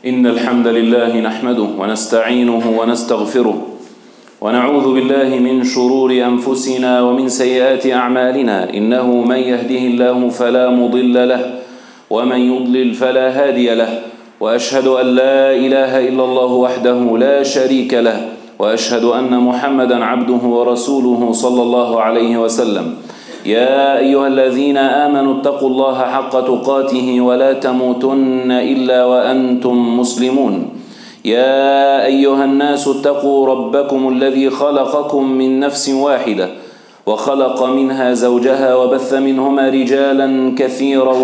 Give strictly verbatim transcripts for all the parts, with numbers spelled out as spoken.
إن الحمد لله نحمده ونستعينه ونستغفره ونعوذ بالله من شرور أنفسنا ومن سيئات أعمالنا. إنه من يهده الله فلا مضل له ومن يضلل فلا هادي له، وأشهد أن لا إله إلا الله وحده لا شريك له، وأشهد أن محمدا عبده ورسوله صلى الله عليه وسلم. يا أيها الذين آمنوا اتقوا الله حق تقاته ولا تموتن إلا وأنتم مسلمون. يا أيها الناس اتقوا ربكم الذي خلقكم من نفس واحدة وخلق منها زوجها وبث منهما رجالا كثيرا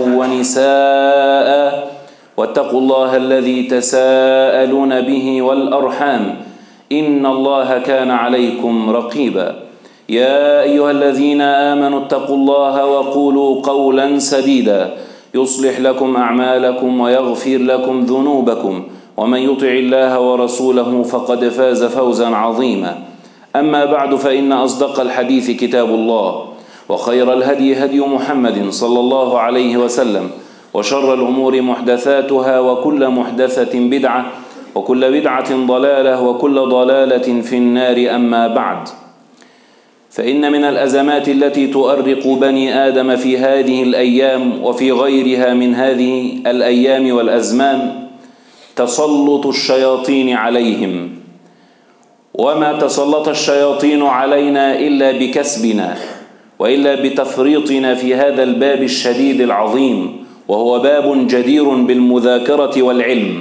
ونساء، واتقوا الله الذي تساءلون به والأرحام إن الله كان عليكم رقيبا. يا أيها الذين آمنوا اتقوا الله وقولوا قولا سديدا يصلح لكم أعمالكم ويغفر لكم ذنوبكم، ومن يطع الله ورسوله فقد فاز فوزا عظيما. أما بعد، فإن أصدق الحديث كتاب الله، وخير الهدي هدي محمد صلى الله عليه وسلم، وشر الأمور محدثاتها، وكل محدثة بدعة، وكل بدعة ضلالة، وكل ضلالة في النار. أما بعد، فإن من الأزمات التي تؤرق بني آدم في هذه الأيام وفي غيرها من هذه الأيام والأزمان تسلط الشياطين عليهم. وما تسلط الشياطين علينا إلا بكسبنا وإلا بتفريطنا في هذا الباب الشديد العظيم، وهو باب جدير بالمذاكرة والعلم،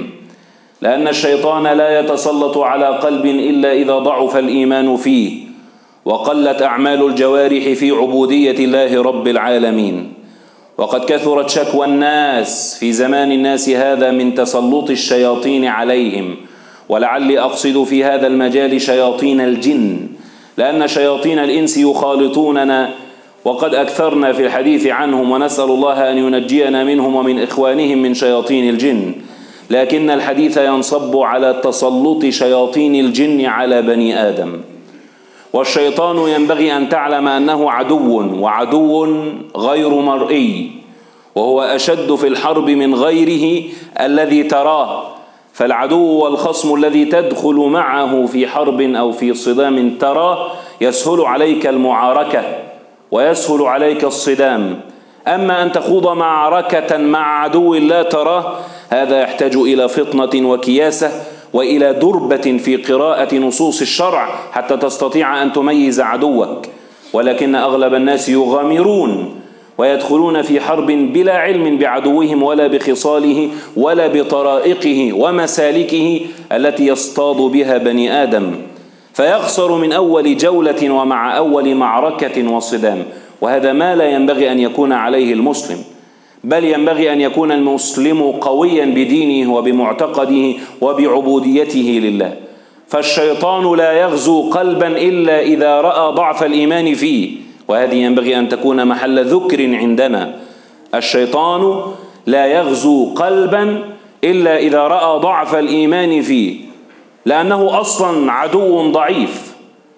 لأن الشيطان لا يتسلط على قلب إلا إذا ضعف الإيمان فيه وقلت أعمال الجوارح في عبودية الله رب العالمين. وقد كثرت شكوى الناس في زمان الناس هذا من تسلط الشياطين عليهم، ولعلي أقصد في هذا المجال شياطين الجن، لأن شياطين الإنس يخالطوننا وقد أكثرنا في الحديث عنهم، ونسأل الله أن ينجينا منهم ومن إخوانهم من شياطين الجن. لكن الحديث ينصب على تسلط شياطين الجن على بني آدم. والشيطان ينبغي أن تعلم أنه عدو، وعدو غير مرئي، وهو أشد في الحرب من غيره الذي تراه. فالعدو والخصم الذي تدخل معه في حرب أو في صدام تراه يسهل عليك المعاركة ويسهل عليك الصدام. أما أن تخوض معركة مع عدو لا تراه، هذا يحتاج إلى فطنة وكياسة وإلى دربة في قراءة نصوص الشرع حتى تستطيع أن تميز عدوك. ولكن أغلب الناس يغامرون ويدخلون في حرب بلا علم بعدوهم ولا بخصاله ولا بطرائقه ومسالكه التي يصطاد بها بني آدم، فيخسر من أول جولة ومع أول معركة وصدام. وهذا ما لا ينبغي أن يكون عليه المسلم، بل ينبغي أن يكون المسلم قويا بدينه وبمعتقده وبعبوديته لله. فالشيطان لا يغزو قلبا إلا إذا رأى ضعف الإيمان فيه، وهذه ينبغي أن تكون محل ذكر عندنا. الشيطان لا يغزو قلبا إلا إذا رأى ضعف الإيمان فيه، لأنه أصلا عدو ضعيف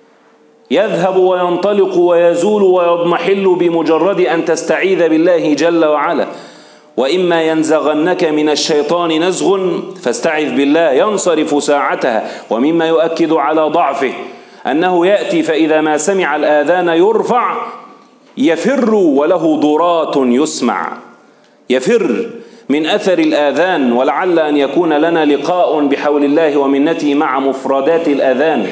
يذهب وينطلق ويزول ويضمحل بمجرد أن تستعيذ بالله جل وعلا. وإما ينزغنك من الشيطان نزغ فاستعذ بالله، ينصرف ساعتها. ومما يؤكد على ضعفه أنه يأتي فإذا ما سمع الآذان يرفع يفر وله ضرات يسمع، يفر من أثر الآذان. ولعل أن يكون لنا لقاء بحول الله ومنته مع مفردات الآذان،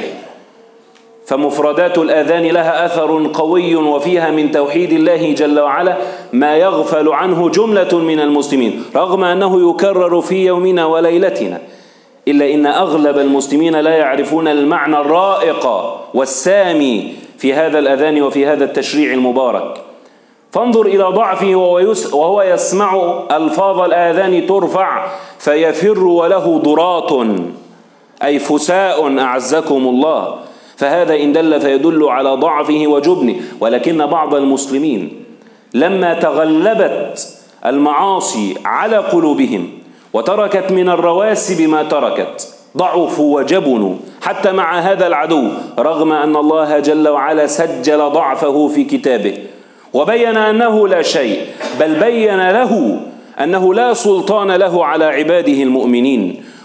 فمفردات الآذان لها أثر قوي، وفيها من توحيد الله جل وعلا ما يغفل عنه جملة من المسلمين، رغم أنه يكرر في يومنا وليلتنا، إلا إن أغلب المسلمين لا يعرفون المعنى الرائق والسامي في هذا الأذان وفي هذا التشريع المبارك. فانظر إلى ضعفه وهو يسمع ألفاظ الآذان ترفع فيفر وله ضرات، أي فساء أعزكم الله. فهذا إن دل فيدل على ضعفه وجبنه. ولكن بعض المسلمين لما تغلبت المعاصي على قلوبهم وتركت من الرواسب ما تركت ضعفوا وجبنوا حتى مع هذا العدو، رغم أن الله جل وعلا سجل ضعفه في كتابه وبين أنه لا شيء، بل بين له أنه لا سلطان له على عباده المؤمنين.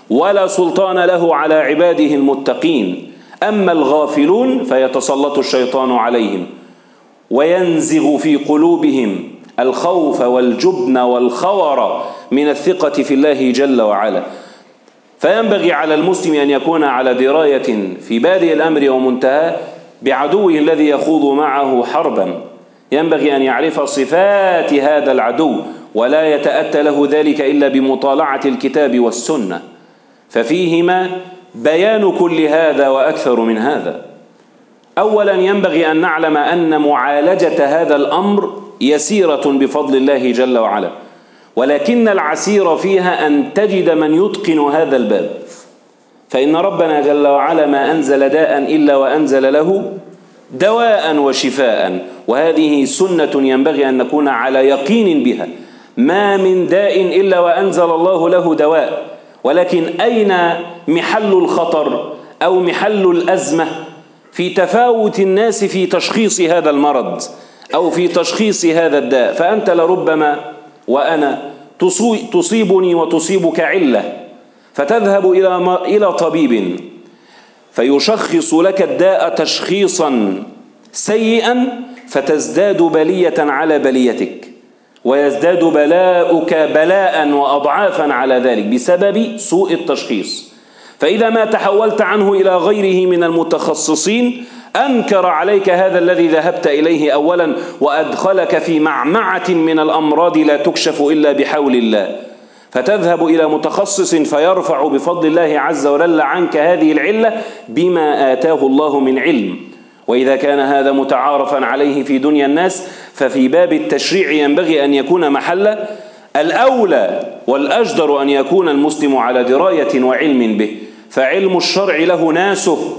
ولا سلطان له على عباده المتقين. أما الغافلون فيتسلط الشيطان عليهم وينزغ في قلوبهم الخوف والجبن والخور من الثقة في الله جل وعلا. فينبغي على المسلم أن يكون على دراية في بادئ الأمر ومنتهاه بعدوه الذي يخوض معه حربا. ينبغي أن يعرف صفات هذا العدو، ولا يتأتى له ذلك إلا بمطالعة الكتاب والسنة، ففيهما بيان كل هذا وأكثر من هذا. أولا ينبغي أن نعلم أن معالجة هذا الأمر يسيرة بفضل الله جل وعلا، ولكن العسير فيها أن تجد من يتقن هذا الباب. فإن ربنا جل وعلا ما أنزل داء إلا وأنزل له دواء وشفاء، وهذه سنة ينبغي أن نكون على يقين بها. ما من داء إلا وأنزل الله له دواء، ولكن أين محل الخطر أو محل الأزمة؟ في تفاوت الناس في تشخيص هذا المرض أو في تشخيص هذا الداء. فأنت لربما وأنا تصيبني وتصيبك علة، فتذهب إلى إلى طبيب فيشخص لك الداء تشخيصا سيئا، فتزداد بلية على بليتك، ويزداد بلاؤك بلاء وأضعافا على ذلك بسبب سوء التشخيص. فإذا ما تحولت عنه إلى غيره من المتخصصين أنكر عليك هذا الذي ذهبت إليه أولا، وأدخلك في معمعة من الأمراض لا تكشف إلا بحول الله. فتذهب إلى متخصص فيرفع بفضل الله عز وجل عنك هذه العلة بما آتاه الله من علم. وإذا كان هذا متعارفا عليه في دنيا الناس، ففي باب التشريع ينبغي أن يكون محل الأولى والأجدر أن يكون المسلم على دراية وعلم به. فعلم الشرع له ناسه،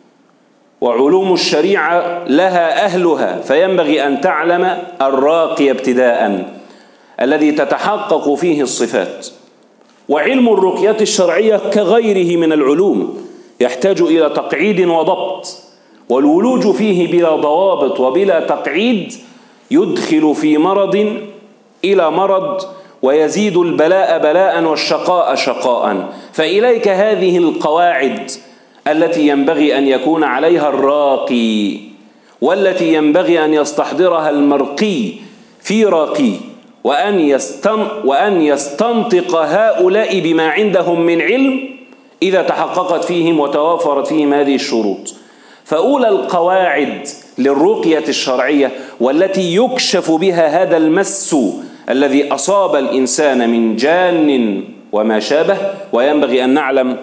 وعلوم الشريعة لها أهلها. فينبغي أن تعلم الراقي ابتداء الذي تتحقق فيه الصفات. وعلم الرقية الشرعية كغيره من العلوم يحتاج إلى تقعيد وضبط، والولوج فيه بلا ضوابط وبلا تقعيد يدخل في مرض إلى مرض، ويزيد البلاء بلاء والشقاء شقاء. فإليك هذه القواعد التي ينبغي أن يكون عليها الراقي، والتي ينبغي أن يستحضرها المرقي في راقي، وأن يستن وأن يستنطق هؤلاء بما عندهم من علم إذا تحققت فيهم وتوافرت فيهم هذه الشروط. فأولى القواعد للرقية الشرعية والتي يكشف بها هذا المس الذي أصاب الإنسان من جان وما شابه. وينبغي أن نعلم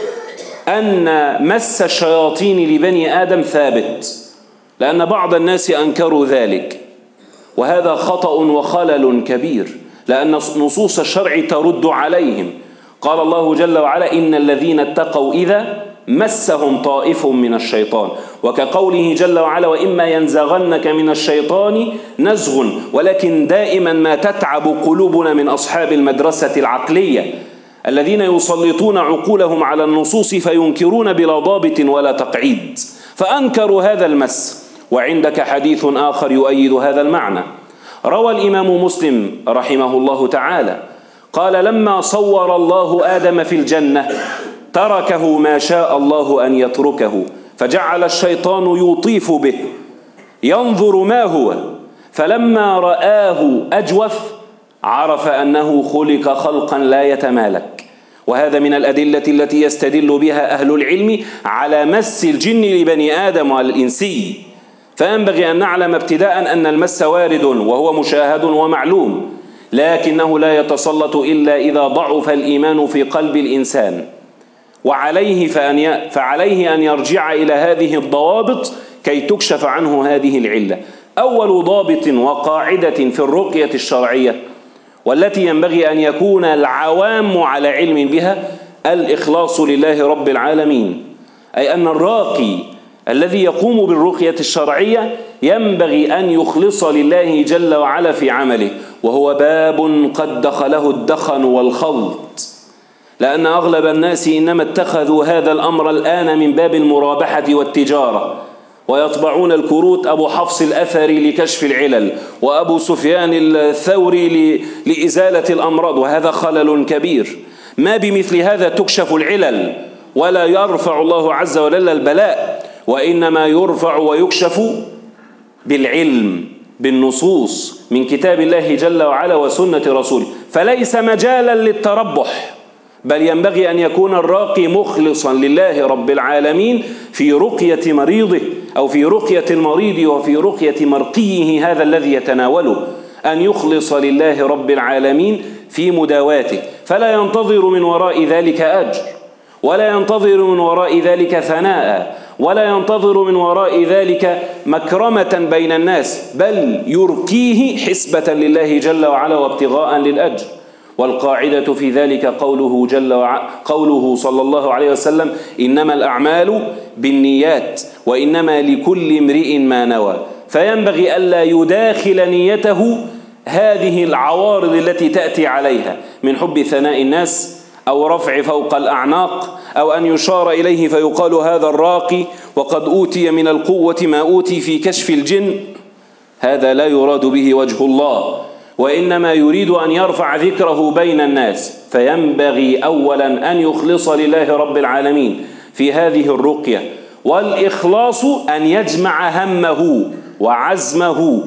أن مس الشياطين لبني آدم ثابت، لأن بعض الناس أنكروا ذلك، وهذا خطأ وخلل كبير، لأن نصوص الشرع ترد عليهم. قال الله جل وعلا: إن الذين اتقوا إذا مسهم طائف من الشيطان، وكقوله جل وعلا: وإما ينزغنك من الشيطان نزغ. ولكن دائما ما تتعب قلوبنا من أصحاب المدرسة العقلية الذين يسلطون عقولهم على النصوص فينكرون بلا ضابط ولا تقعيد، فأنكروا هذا المس. وعندك حديث آخر يؤيد هذا المعنى. روى الإمام مسلم رحمه الله تعالى قال: لما صور الله آدم في الجنة تركه ما شاء الله أن يتركه، فجعل الشيطان يطيف به ينظر ما هو، فلما رآه أجوف عرف أنه خلق خلقا لا يتمالك. وهذا من الأدلة التي يستدل بها أهل العلم على مس الجن لبني آدم والإنسي. فينبغي أن نعلم ابتداء أن المس وارد وهو مشاهد ومعلوم، لكنه لا يتسلط إلا إذا ضعف الإيمان في قلب الإنسان، وعليه فأن فعليه أن يرجع إلى هذه الضوابط كي تكشف عنه هذه العلة. أول ضابط وقاعدة في الرقية الشرعية والتي ينبغي أن يكون العوام على علم بها الإخلاص لله رب العالمين، أي أن الراقي الذي يقوم بالرقية الشرعية ينبغي أن يخلص لله جل وعلا في عمله، وهو باب قد دخله الدخن والخلط، لأن أغلب الناس إنما اتخذوا هذا الأمر الآن من باب المرابحة والتجارة، ويطبعون الكروت أبو حفص الأثري لكشف العلل، وأبو سفيان الثوري لإزالة الأمراض، وهذا خلل كبير. ما بمثل هذا تكشف العلل، ولا يرفع الله عز وجل البلاء، وإنما يرفع ويكشف بالعلم، بالنصوص من كتاب الله جل وعلا وسنة رسوله. فليس مجالا للتربح، بل ينبغي أن يكون الراقي مخلصا لله رب العالمين في رقية مريضه، أو في رقية المريض وفي رقية مرقيه هذا الذي يتناوله، أن يخلص لله رب العالمين في مداواته، فلا ينتظر من وراء ذلك أجر، ولا ينتظر من وراء ذلك ثناء، ولا ينتظر من وراء ذلك مكرمة بين الناس، بل يرقيه حسبة لله جل وعلا وابتغاء للأجر. والقاعدة في ذلك قوله جل وعلا، قوله صلى الله عليه وسلم: إنما الأعمال بالنيات وإنما لكل امرئ ما نوى. فينبغي ألا يداخل نيته هذه العوارض التي تأتي عليها من حب ثناء الناس، أو رفع فوق الأعناق، أو أن يشار إليه فيقال هذا الراقي وقد أوتي من القوة ما أوتي في كشف الجن. هذا لا يراد به وجه الله، وإنما يريد أن يرفع ذكره بين الناس. فينبغي أولا أن يخلص لله رب العالمين في هذه الرقية، والإخلاص أن يجمع همه وعزمه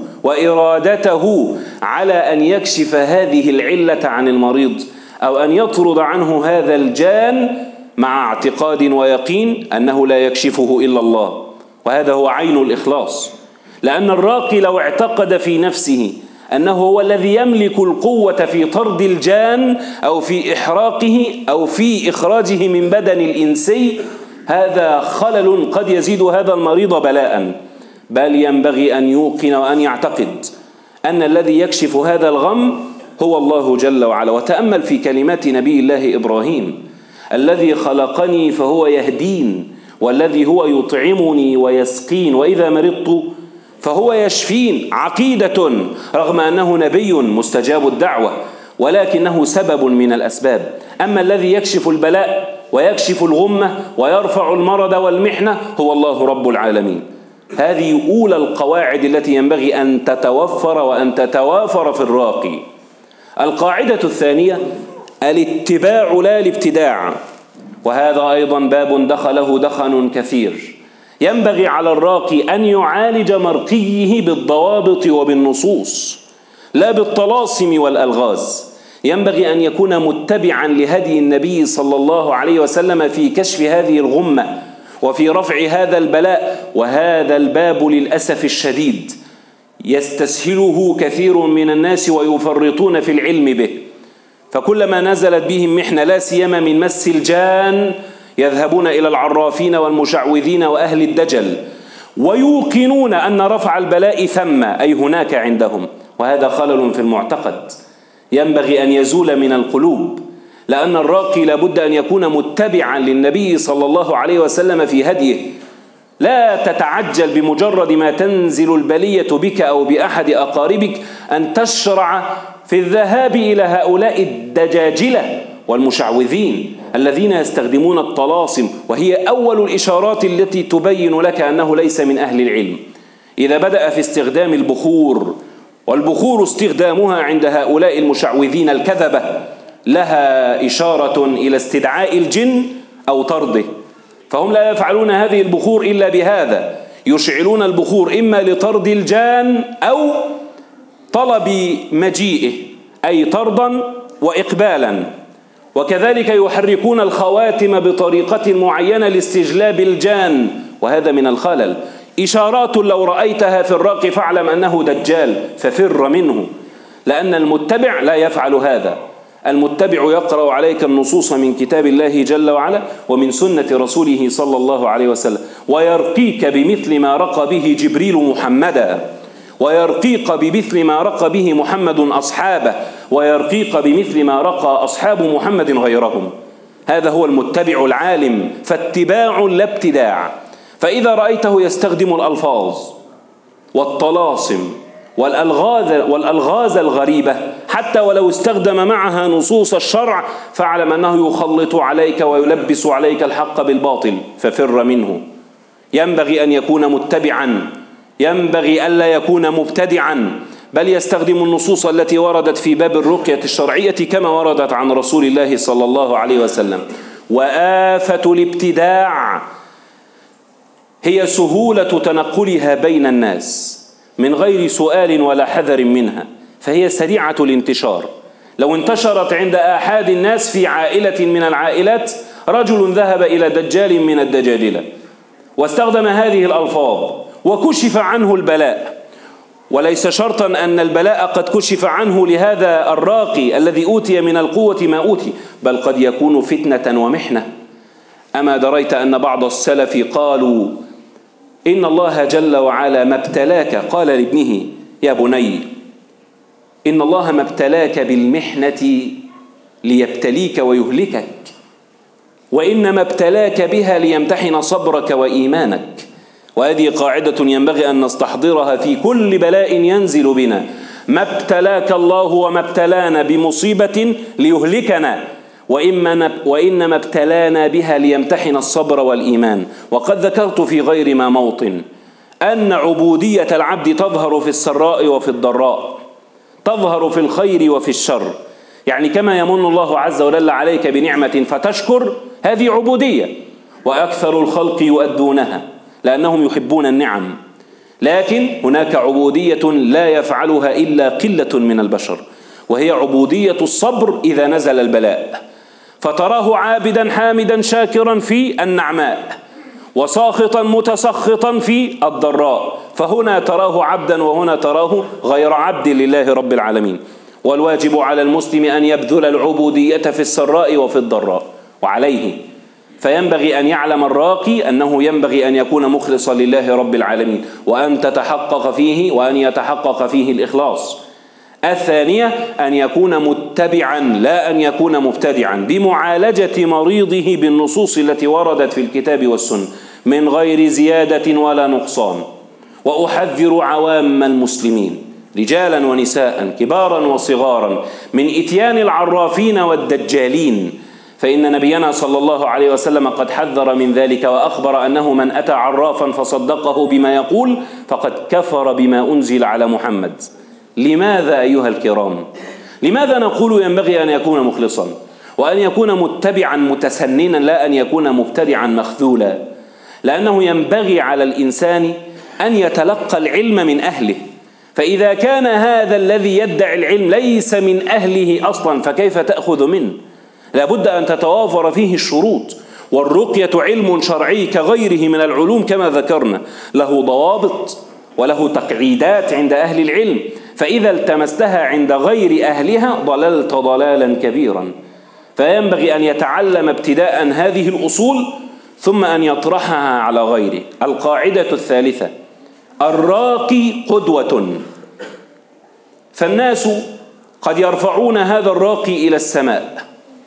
وإرادته على أن يكشف هذه العلة عن المريض، أو أن يطرد عنه هذا الجان، مع اعتقاد ويقين أنه لا يكشفه إلا الله. وهذا هو عين الإخلاص، لأن الراقي لو اعتقد في نفسه أنه هو الذي يملك القوة في طرد الجان أو في إحراقه أو في إخراجه من بدن الإنسي، هذا خلل قد يزيد هذا المريض بلاء. بل ينبغي أن يوقن وأن يعتقد أن الذي يكشف هذا الغم هو الله جل وعلا. وتأمل في كلمات نبي الله إبراهيم: الذي خلقني فهو يهدين، والذي هو يطعمني ويسقين، وإذا مرضت فهو يشفين. عقيدة، رغم أنه نبي مستجاب الدعوة، ولكنه سبب من الأسباب. أما الذي يكشف البلاء ويكشف الغمة ويرفع المرض والمحنة هو الله رب العالمين. هذه أولى القواعد التي ينبغي أن تتوفر وأن تتوافر في الراقي. القاعدة الثانية: الاتباع لا الابتداع، وهذا أيضا باب دخله دخن كثير. ينبغي على الراقي أن يعالج مرقيه بالضوابط وبالنصوص، لا بالطلاسم والألغاز. ينبغي أن يكون متبعا لهدي النبي صلى الله عليه وسلم في كشف هذه الغمة وفي رفع هذا البلاء. وهذا الباب للأسف الشديد يستسهله كثير من الناس ويفرطون في العلم به، فكلما نزلت بهم محنة لا سيما من مس الجان يذهبون إلى العرافين والمشعوذين وأهل الدجل، ويوقنون أن رفع البلاء ثم، أي هناك عندهم. وهذا خلل في المعتقد ينبغي أن يزول من القلوب، لأن الراقي لابد أن يكون متبعا للنبي صلى الله عليه وسلم في هديه. لا تتعجل بمجرد ما تنزل البلية بك أو بأحد أقاربك أن تشرع في الذهاب إلى هؤلاء الدجاجلة والمشعوذين الذين يستخدمون الطلاسم، وهي أول الإشارات التي تبين لك أنه ليس من أهل العلم. إذا بدأ في استخدام البخور، والبخور استخدامها عند هؤلاء المشعوذين الكذبة لها إشارة إلى استدعاء الجن أو طرده، فهم لا يفعلون هذه البخور إلا بهذا. يشعلون البخور إما لطرد الجان أو طلب مجيئه، أي طردا وإقبالا. وكذلك يحركون الخواتم بطريقة معينة لاستجلاب الجان، وهذا من الخلل. إشارات لو رأيتها في الراقي فاعلم أنه دجال ففر منه، لأن المتبع لا يفعل هذا. المتبع يقرأ عليك النصوص من كتاب الله جل وعلا ومن سنة رسوله صلى الله عليه وسلم، ويرقيك بمثل ما رقى به جبريل محمدا، ويرقيك بمثل ما رقى به محمد أصحابه، ويرقيك بمثل ما رقى أصحاب محمد غيرهم. هذا هو المتبع العالم، فاتباع لا ابتداع. فإذا رأيته يستخدم الألفاظ والطلاسم والألغاز, والألغاز الغريبة حتى ولو استخدم معها نصوص الشرع، فاعلم أنه يخلط عليك ويلبس عليك الحق بالباطل ففر منه. ينبغي أن يكون متبعا، ينبغي ألا يكون مبتدعا، بل يستخدم النصوص التي وردت في باب الرقية الشرعية كما وردت عن رسول الله صلى الله عليه وسلم. وآفة الابتداع هي سهولة تنقلها بين الناس من غير سؤال ولا حذر منها، فهي سريعة الانتشار. لو انتشرت عند آحاد الناس في عائلة من العائلات، رجل ذهب إلى دجال من الدجاجلة واستخدم هذه الألفاظ وكشف عنه البلاء، وليس شرطا أن البلاء قد كشف عنه لهذا الراقي الذي أوتي من القوة ما أوتي، بل قد يكون فتنة ومحنة. أما دريت أن بعض السلف قالوا إن الله جل وعلا ما ابتلاك، قال لابنه يا بني إن الله ما ابتلاك بالمحنة ليبتليك ويهلكك، وإنما ابتلاك بها ليمتحن صبرك وإيمانك. وهذه قاعدة ينبغي أن نستحضرها في كل بلاء ينزل بنا. ما ابتلاك الله وما ابتلانا بمصيبة ليهلكنا، وإنما ابتلانا بها ليمتحن الصبر والإيمان. وقد ذكرت في غير ما موطن أن عبودية العبد تظهر في السراء وفي الضراء، تظهر في الخير وفي الشر. يعني كما يمن الله عز وجل عليك بنعمة فتشكر، هذه عبودية، وأكثر الخلق يؤدونها لأنهم يحبون النعم. لكن هناك عبودية لا يفعلها إلا قلة من البشر، وهي عبودية الصبر إذا نزل البلاء، فتراه عابدا حامدا شاكرا في النعماء، وساخطا متسخطا في الضراء، فهنا تراه عبدا وهنا تراه غير عبد لله رب العالمين. والواجب على المسلم أن يبذل العبودية في السراء وفي الضراء، وعليه فينبغي أن يعلم الراقي أنه ينبغي أن يكون مخلصا لله رب العالمين، وأن تتحقق فيه وأن يتحقق فيه الإخلاص. الثانية أن يكون متبعا لا أن يكون مبتدعا، بمعالجة مريضه بالنصوص التي وردت في الكتاب والسنة من غير زيادة ولا نقصان. وأحذر عوام المسلمين رجالا ونساء كبارا وصغارا من إتيان العرافين والدجالين، فإن نبينا صلى الله عليه وسلم قد حذر من ذلك وأخبر أنه من أتى عرافا فصدقه بما يقول فقد كفر بما أنزل على محمد. لماذا أيها الكرام؟ لماذا نقول ينبغي أن يكون مخلصا وأن يكون متبعا متسننا لا أن يكون مبتدعا مخذولا؟ لأنه ينبغي على الإنسان أن يتلقى العلم من أهله، فإذا كان هذا الذي يدعي العلم ليس من أهله أصلا فكيف تأخذ منه؟ لابد أن تتوافر فيه الشروط. والرقية علم شرعي كغيره من العلوم كما ذكرنا، له ضوابط وله تقعيدات عند أهل العلم، فإذا التمستها عند غير أهلها ضللت ضلالا كبيرا. فينبغي أن يتعلم ابتداء هذه الأصول ثم أن يطرحها على غيره. القاعدة الثالثة: الراقي قدوة، فالناس قد يرفعون هذا الراقي إلى السماء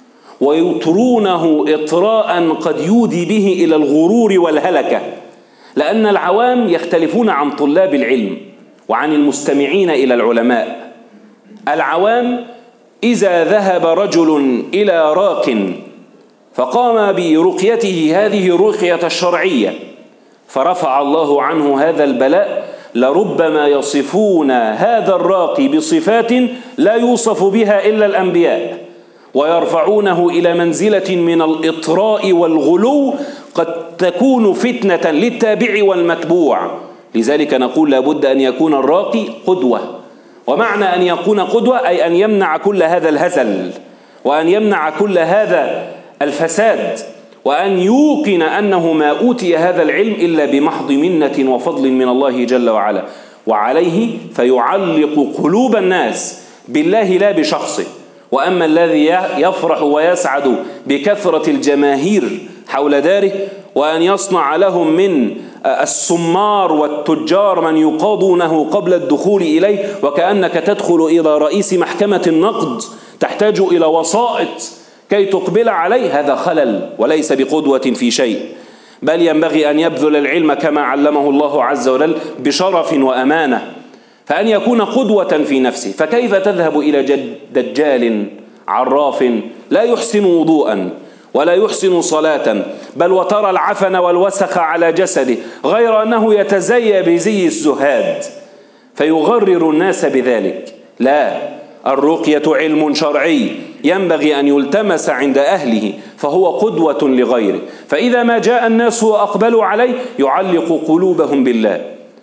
ويطرونه إطراء قد يودي به إلى الغرور والهلكة، لأن العوام يختلفون عن طلاب العلم وعن المستمعين إلى العلماء. العوام إذا ذهب رجل إلى راق فقام برقيته هذه الرقية الشرعية فرفع الله عنه هذا البلاء، لربما يصفون هذا الراقي بصفات لا يوصف بها إلا الأنبياء، ويرفعونه إلى منزلة من الإطراء والغلو قد تكون فتنة للتابع والمتبوع. لذلك نقول لابد أن يكون الراقي قدوة. ومعنى أن يكون قدوة أي أن يمنع كل هذا الهزل وأن يمنع كل هذا الفساد، وأن يوقن أنه ما أوتي هذا العلم إلا بمحض منة وفضل من الله جل وعلا. وعليه فيعلق قلوب الناس بالله لا بشخصه. وأما الذي يفرح ويسعد بكثرة الجماهير حول داره وأن يصنع لهم من السمار والتجار من يقاضونه قبل الدخول إليه، وكأنك تدخل إلى رئيس محكمة النقد تحتاج إلى وسائط كي تقبل عليه، هذا خلل وليس بقدوة في شيء. بل ينبغي أن يبذل العلم كما علمه الله عز وجل بشرف وأمانة، فأن يكون قدوة في نفسه. فكيف تذهب إلى دجال عراف لا يحسن وضوءا ولا يحسن صلاة، بل وترى العفن والوسخ على جسده، غير أنه يتزيى بزي الزهاد؟ فيغرر الناس بذلك. لا، الرقية علم شرعي ينبغي أن يلتمس عند أهله، فهو قدوة لغيره. فإذا ما جاء الناس وأقبلوا عليه يعلق قلوبهم بالله،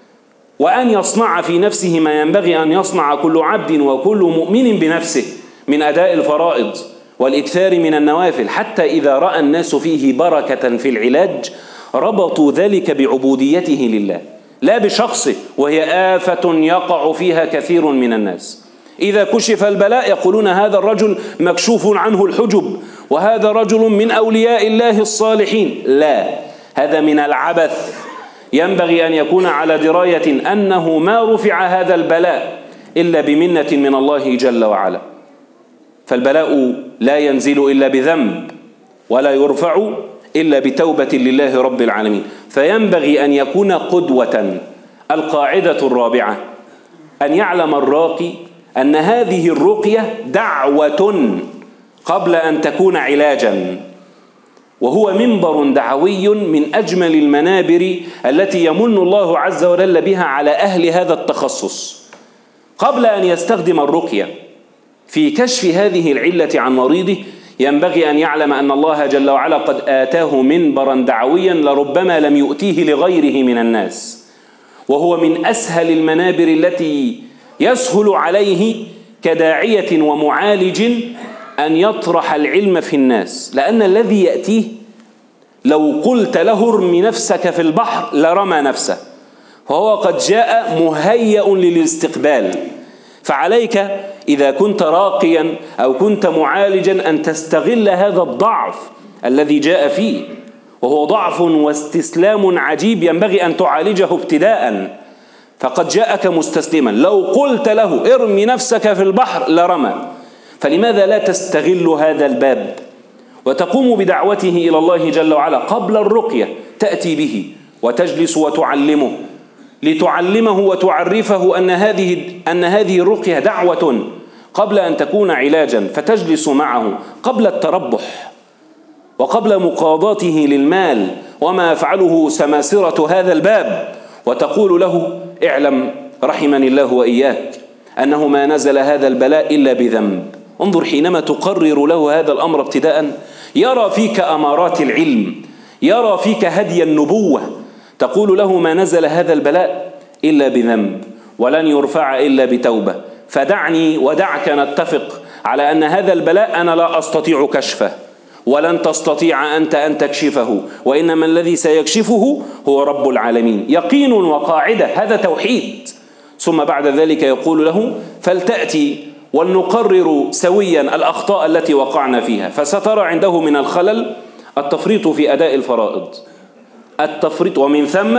وأن يصنع في نفسه ما ينبغي أن يصنع كل عبد وكل مؤمن بنفسه من أداء الفرائض والإكثار من النوافل، حتى إذا رأى الناس فيه بركة في العلاج ربطوا ذلك بعبوديته لله لا بشخصه، وهي آفة يقع فيها كثير من الناس. إذا كشف البلاء يقولون هذا الرجل مكشوف عنه الحجب، وهذا رجل من أولياء الله الصالحين. لا، هذا من العبث. ينبغي أن يكون على دراية أنه ما رفع هذا البلاء إلا بمنة من الله جل وعلا، فالبلاء لا ينزل إلا بذنب ولا يرفع إلا بتوبة لله رب العالمين. فينبغي أن يكون قدوة. القاعدة الرابعة أن يعلم الراقي أن هذه الرقية دعوة قبل أن تكون علاجا، وهو منبر دعوي من أجمل المنابر التي يمن الله عز وجل بها على أهل هذا التخصص. قبل أن يستخدم الرقية في كشف هذه العلة عن مريضه ينبغي أن يعلم أن الله جل وعلا قد آتاه منبرا دعويا لربما لم يؤتيه لغيره من الناس، وهو من أسهل المنابر التي يسهل عليه كداعية ومعالج أن يطرح العلم في الناس، لأن الذي يأتيه لو قلت له ارمي نفسك في البحر لرمى نفسه، فهو قد جاء مهيأ للاستقبال. فعليك إذا كنت راقيا أو كنت معالجا أن تستغل هذا الضعف الذي جاء فيه، وهو ضعف واستسلام عجيب ينبغي أن تعالجه ابتداء. فقد جاءك مستسلما، لو قلت له ارمي نفسك في البحر لرمى، فلماذا لا تستغل هذا الباب وتقوم بدعوته إلى الله جل وعلا قبل الرقية؟ تأتي به وتجلس وتعلمه، لتعلمه وتعرفه أن هذه أن هذه الرقية دعوة قبل أن تكون علاجا، فتجلس معه قبل التربح وقبل مقاضاته للمال وما يفعله سماسرة هذا الباب، وتقول له اعلم رحمني الله وإياك أنه ما نزل هذا البلاء إلا بذنب. انظر حينما تقرر له هذا الأمر ابتداء يرى فيك أمارات العلم، يرى فيك هدي النبوة، تقول له ما نزل هذا البلاء إلا بذنب ولن يرفع إلا بتوبة، فدعني ودعك نتفق على أن هذا البلاء أنا لا أستطيع كشفه ولن تستطيع أنت أن تكشفه، وإنما الذي سيكشفه هو رب العالمين. يقين وقاعدة، هذا توحيد. ثم بعد ذلك يقول له فلتأتي ولنقرر سويا الأخطاء التي وقعنا فيها. فسترى عنده من الخلل التفريط في أداء الفرائض، التفريط، ومن ثم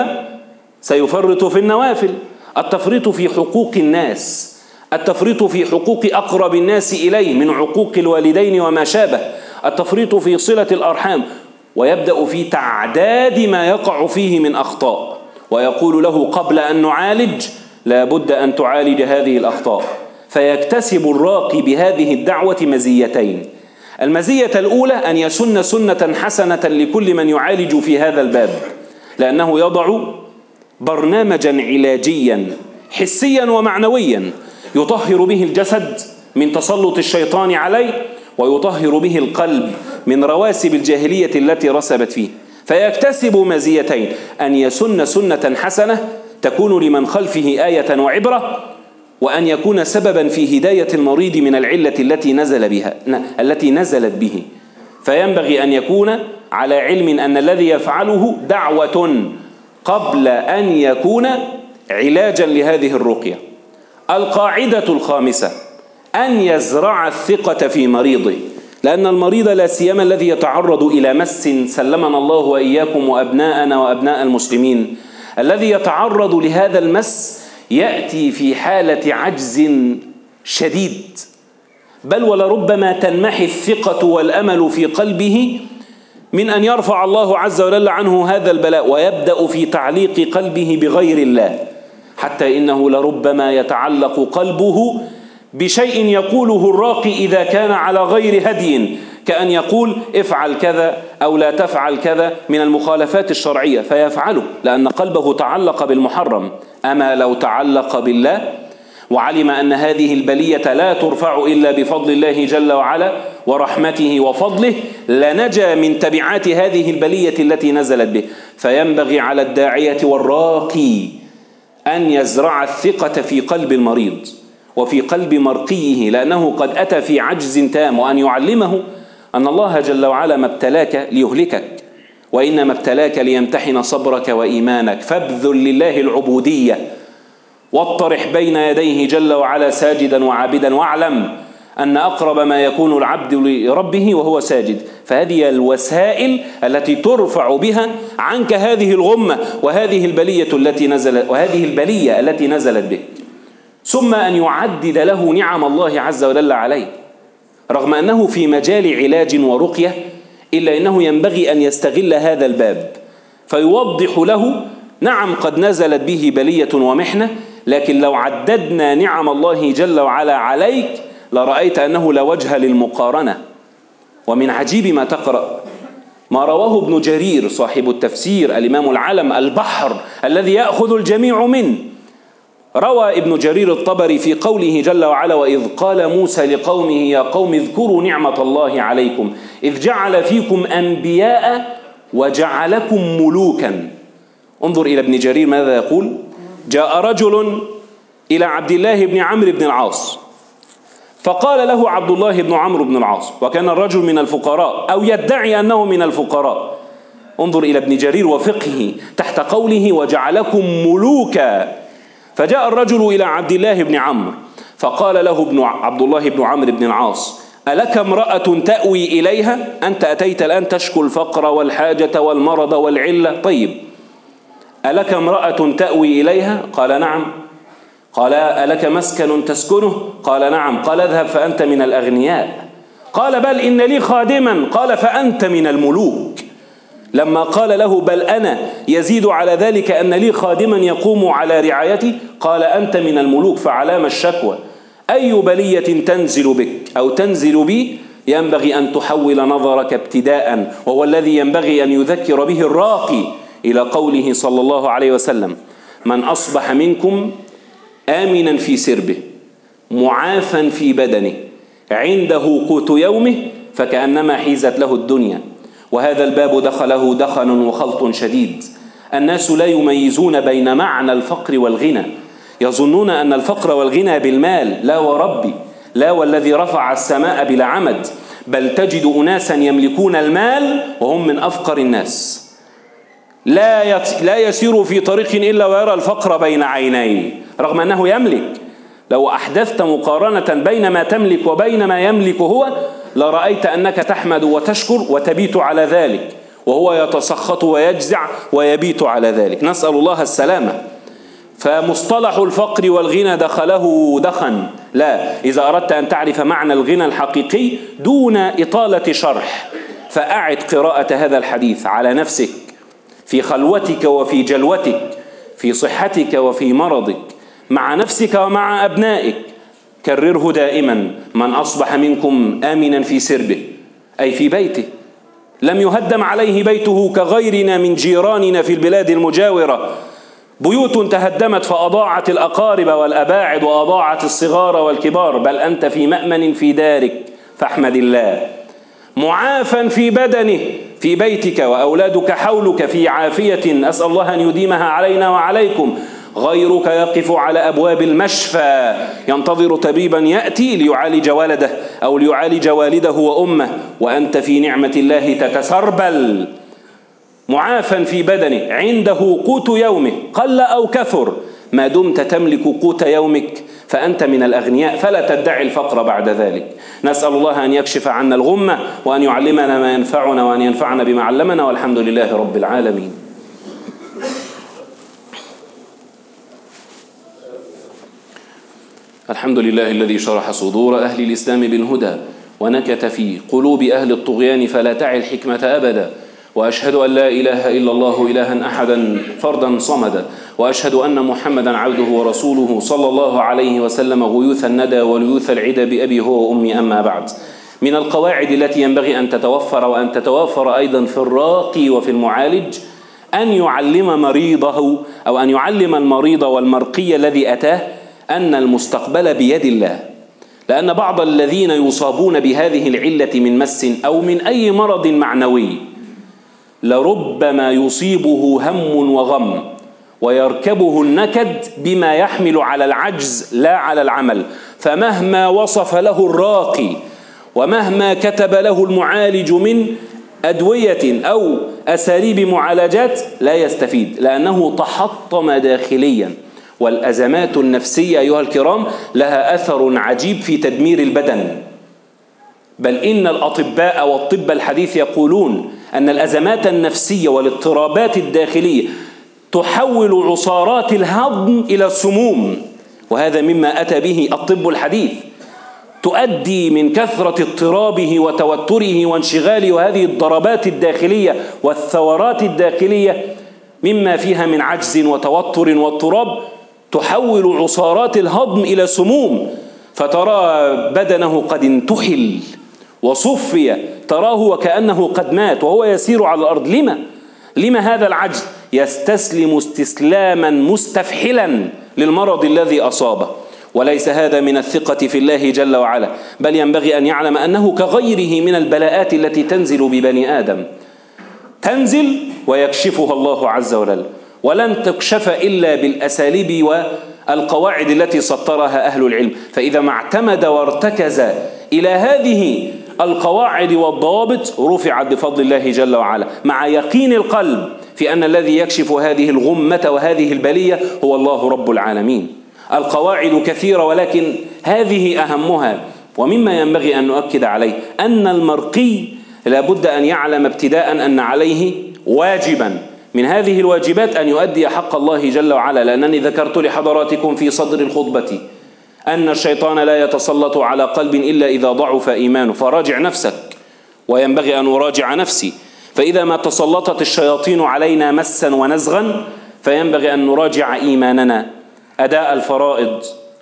سيفرط في النوافل، التفريط في حقوق الناس، التفريط في حقوق أقرب الناس إليه من عقوق الوالدين وما شابه، التفريط في صلة الأرحام، ويبدأ في تعداد ما يقع فيه من أخطاء، ويقول له قبل أن نعالج لا بد أن تعالج هذه الأخطاء. فيكتسب الراقي بهذه الدعوة مزيتين. المزية الأولى أن يسن سنة حسنة لكل من يعالج في هذا الباب، لأنه يضع برنامجا علاجيا حسيا ومعنويا يطهر به الجسد من تسلط الشيطان عليه، ويطهر به القلب من رواسب الجاهلية التي رسبت فيه. فيكتسب مزيتين: أن يسن سنة حسنة تكون لمن خلفه آية وعبرة، وأن يكون سببا في هداية المريض من العلة التي نزل بها التي نزلت به. فينبغي أن يكون على علم أن الذي يفعله دعوة قبل أن يكون علاجا لهذه الرقية. القاعدة الخامسة أن يزرع الثقة في مريضه، لأن المريض لا سيما الذي يتعرض إلى مس، سلمنا الله وإياكم وأبناءنا وأبناء المسلمين، الذي يتعرض لهذا المس يأتي في حالة عجز شديد، بل ولربما تنمحي الثقة والأمل في قلبه من أن يرفع الله عز وجل عنه هذا البلاء، ويبدأ في تعليق قلبه بغير الله، حتى إنه لربما يتعلق قلبه بشيء يقوله الراقي إذا كان على غير هدي، كأن يقول افعل كذا أو لا تفعل كذا من المخالفات الشرعية فيفعله لأن قلبه تعلق بالمحرم. أما لو تعلق بالله وعلم أن هذه البلية لا ترفع إلا بفضل الله جل وعلا ورحمته وفضله لنجا من تبعات هذه البلية التي نزلت به. فينبغي على الداعية والراقي أن يزرع الثقة في قلب المريض وفي قلب مرقيه لأنه قد أتى في عجز تام، وأن يعلمه أن الله جل وعلا ما ابتلاك ليهلكك وإنما ابتلاك ليمتحن صبرك وإيمانك. فابذل لله العبودية واطرح بين يديه جل وعلا ساجدا وعابدا، واعلم أن أقرب ما يكون العبد لربه وهو ساجد. فهذه الوسائل التي ترفع بها عنك هذه الغمة وهذه البلية التي نزلت وهذه البلية التي نزلت به. ثم أن يعدد له نعم الله عز وجل عليه، رغم أنه في مجال علاج ورقية إلا أنه ينبغي أن يستغل هذا الباب فيوضح له نعم قد نزلت به بلية ومحنة، لكن لو عددنا نعم الله جل وعلا عليك لرأيت أنه لا وجه للمقارنة. ومن عجيب ما تقرأ ما رواه ابن جرير صاحب التفسير الإمام العلم البحر الذي يأخذ الجميع منه. روى ابن جرير الطبري في قوله جل وعلا: وإذ قال موسى لقومه يا قوم اذكروا نعمة الله عليكم إذ جعل فيكم أنبياء وجعلكم ملوكا. انظر إلى ابن جرير ماذا يقول: جاء رجل إلى عبد الله بن عمرو بن العاص فقال له عبد الله بن عمرو بن العاص، وكان الرجل من الفقراء أو يدعي أنه من الفقراء. انظر إلى ابن جرير وفقه تحت قوله وجعلكم ملوكا. فجاء الرجل إلى عبد الله بن عمرو فقال له ابن عبد الله بن عمرو بن العاص: ألك امرأة تأوي إليها؟ أنت أتيت الآن تشكو الفقر والحاجة والمرض والعلة، طيب ألك امرأة تأوي إليها؟ قال نعم. قال ألك مسكن تسكنه؟ قال نعم. قال اذهب فأنت من الأغنياء. قال بل إن لي خادما. قال فأنت من الملوك. لما قال له بل أنا يزيد على ذلك أن لي خادما يقوم على رعايتي، قال أنت من الملوك. فعلام الشكوى؟ أي بلية تنزل بك أو تنزل بي ينبغي أن تحول نظرك ابتداء، وهو الذي ينبغي أن يذكر به الراقي إلى قوله صلى الله عليه وسلم: من أصبح منكم آمنا في سربه معافا في بدنه عنده قوت يومه فكأنما حيزت له الدنيا. وهذا الباب دخله دخن وخلط شديد. الناس لا يميزون بين معنى الفقر والغنى، يظنون أن الفقر والغنى بالمال. لا وربي، لا والذي رفع السماء بلا عمد، بل تجد أناسا يملكون المال وهم من أفقر الناس، لا لا يسير في طريق إلا ويرى الفقر بين عينيه رغم أنه يملك. لو أحدثت مقارنة بين ما تملك وبين ما يملك هو لرأيت أنك تحمد وتشكر وتبيت على ذلك، وهو يتسخط ويجزع ويبيت على ذلك. نسأل الله السلامة. فمصطلح الفقر والغنى دخله دخن. لا، إذا أردت أن تعرف معنى الغنى الحقيقي دون إطالة شرح فأعد قراءة هذا الحديث على نفسك في خلوتك وفي جلوتك، في صحتك وفي مرضك، مع نفسك ومع أبنائك. كرره دائما: من أصبح منكم آمنا في سربه، أي في بيته، لم يهدم عليه بيته كغيرنا من جيراننا في البلاد المجاورة، بيوت تهدمت فأضاعت الأقارب والأباعد وأضاعت الصغار والكبار، بل أنت في مأمن في دارك فاحمد الله. معافا في بدنه في بيتك وأولادك حولك في عافية، أسأل الله أن يديمها علينا وعليكم. غيرك يقف على أبواب المشفى ينتظر طبيبا يأتي ليعالج ولده أو ليعالج والده وأمه، وأنت في نعمة الله تتسربل. معافا في بدنه عنده قوت يومه قل أو كثر، ما دمت تملك قوت يومك فأنت من الأغنياء، فلا تدعي الفقر بعد ذلك. نسأل الله أن يكشف عنا الغمة وأن يعلمنا ما ينفعنا وأن ينفعنا بما علمنا، والحمد لله رب العالمين. الحمد لله الذي شرح صدور أهل الإسلام بالهدى ونكت في قلوب أهل الطغيان فلا تعي الحكمة أبدا. وأشهد أن لا إله إلا الله إلها أحدا فردا صمدا، وأشهد أن محمدا عبده ورسوله صلى الله عليه وسلم غيوث الندى وليوث العدى بأبي هو وأمي. أما بعد، من القواعد التي ينبغي أن تتوفر وأن تتوفر أيضا في الراقي وفي المعالج أن يعلم مريضه أو أن يعلم المريض والمرقي الذي أتاه أن المستقبل بيد الله. لأن بعض الذين يصابون بهذه العلة من مس أو من أي مرض معنوي لربما يصيبه هم وغم ويركبه النكد بما يحمل على العجز لا على العمل، فمهما وصف له الراقي ومهما كتب له المعالج من أدوية أو أساليب معالجات لا يستفيد، لأنه تحطم داخليا. والأزمات النفسية أيها الكرام لها أثر عجيب في تدمير البدن، بل إن الأطباء والطب الحديث يقولون أن الأزمات النفسية والاضطرابات الداخلية تحول عصارات الهضم إلى سموم، وهذا مما أتى به الطب الحديث، تؤدي من كثرة اضطرابه وتوتره وانشغاله هذه الضربات الداخلية والثورات الداخلية مما فيها من عجز وتوتر واضطراب، تحول عصارات الهضم إلى سموم، فترى بدنه قد انتحل وصفي، تراه وكأنه قد مات وهو يسير على الأرض. لما؟ لما هذا العجز؟ يستسلم استسلاما مستفحلا للمرض الذي أصابه. وليس هذا من الثقة في الله جل وعلا، بل ينبغي أن يعلم أنه كغيره من البلاءات التي تنزل ببني آدم، تنزل ويكشفها الله عز وجل، ولن تكشف إلا بالأساليب والقواعد التي سطرها أهل العلم. فإذا ما اعتمد وارتكز إلى هذه القواعد والضوابط رفعت بفضل الله جل وعلا، مع يقين القلب في أن الذي يكشف هذه الغمة وهذه البلية هو الله رب العالمين. القواعد كثيرة ولكن هذه أهمها. ومما ينبغي أن نؤكد عليه أن المرقي لابد أن يعلم ابتداء أن عليه واجبا من هذه الواجبات أن يؤدي حق الله جل وعلا، لأنني ذكرت لحضراتكم في صدر الخطبة أن الشيطان لا يتسلط على قلب إلا إذا ضعف إيمانه، فراجع نفسك وينبغي أن أراجع نفسي. فإذا ما تسلطت الشياطين علينا مسا ونزغا فينبغي أن نراجع إيماننا، أداء الفرائض،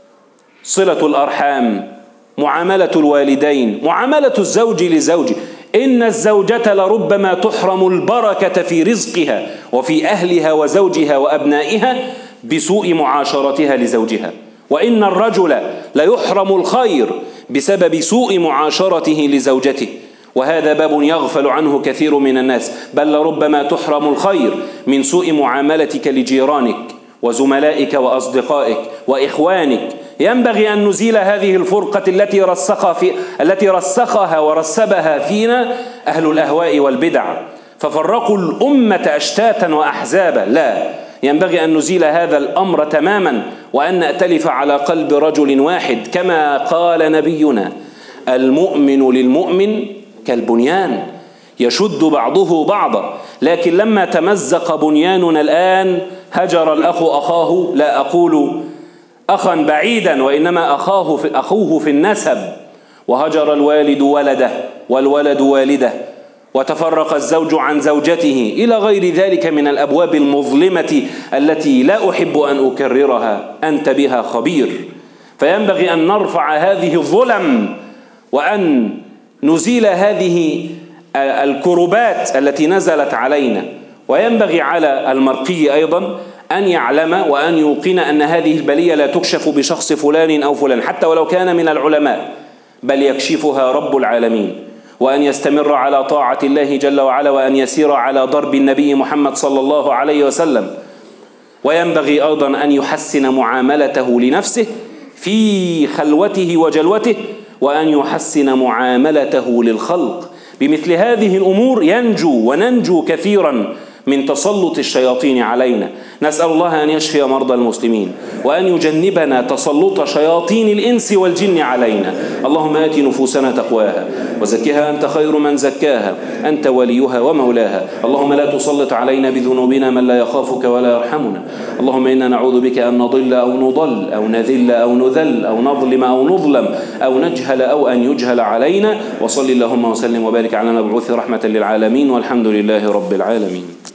صلة الأرحام، معاملة الوالدين، معاملة الزوج لزوجه. إن الزوجة لربما تحرم البركة في رزقها وفي أهلها وزوجها وأبنائها بسوء معاشرتها لزوجها، وإن الرجل ليحرم الخير بسبب سوء معاشرته لزوجته، وهذا باب يغفل عنه كثير من الناس. بل لربما تحرم الخير من سوء معاملتك لجيرانك وزملائك وأصدقائك وإخوانك. ينبغي أن نزيل هذه الفرقة التي رسخها في التي رسخها ورسبها فينا أهل الأهواء والبدع، ففرقوا الأمة أشتاتا وأحزابا. لا، ينبغي أن نزيل هذا الأمر تماما، وأن نأتلف على قلب رجل واحد، كما قال نبينا: المؤمن للمؤمن كالبنيان يشد بعضه بعضا. لكن لما تمزق بنياننا الآن هجر الأخ أخاه، لا أقول أخا بعيدا وإنما أخاه في أخوه في النسب، وهجر الوالد ولده والولد والده، وتفرق الزوج عن زوجته، إلى غير ذلك من الأبواب المظلمة التي لا أحب أن أكررها، أنت بها خبير. فينبغي أن نرفع هذه الظلم وأن نزيل هذه الكربات التي نزلت علينا. وينبغي على المرقي أيضا أن يعلم وأن يوقن أن هذه البلية لا تكشف بشخص فلان أو فلان حتى ولو كان من العلماء، بل يكشفها رب العالمين، وأن يستمر على طاعة الله جل وعلا، وأن يسير على ضرب النبي محمد صلى الله عليه وسلم. وينبغي أيضا أن يحسن معاملته لنفسه في خلوته وجلوته، وأن يحسن معاملته للخلق. بمثل هذه الأمور ينجو وننجو كثيرا من تسلط الشياطين علينا. نسأل الله أن يشفي مرضى المسلمين، وأن يجنبنا تسلط شياطين الإنس والجن علينا. اللهم آت نفوسنا تقواها وزكها أنت خير من زكاها، أنت وليها ومولاها. اللهم لا تسلط علينا بذنوبنا من لا يخافك ولا يرحمنا. اللهم إنا نعوذ بك أن نضل أو نضل أو نذل أو نذل أو نظلم أو نظلم أو نجهل أو أن يجهل علينا. وصل اللهم وسلم وبارك على مبعوث رحمة للعالمين، والحمد لله رب العالمين.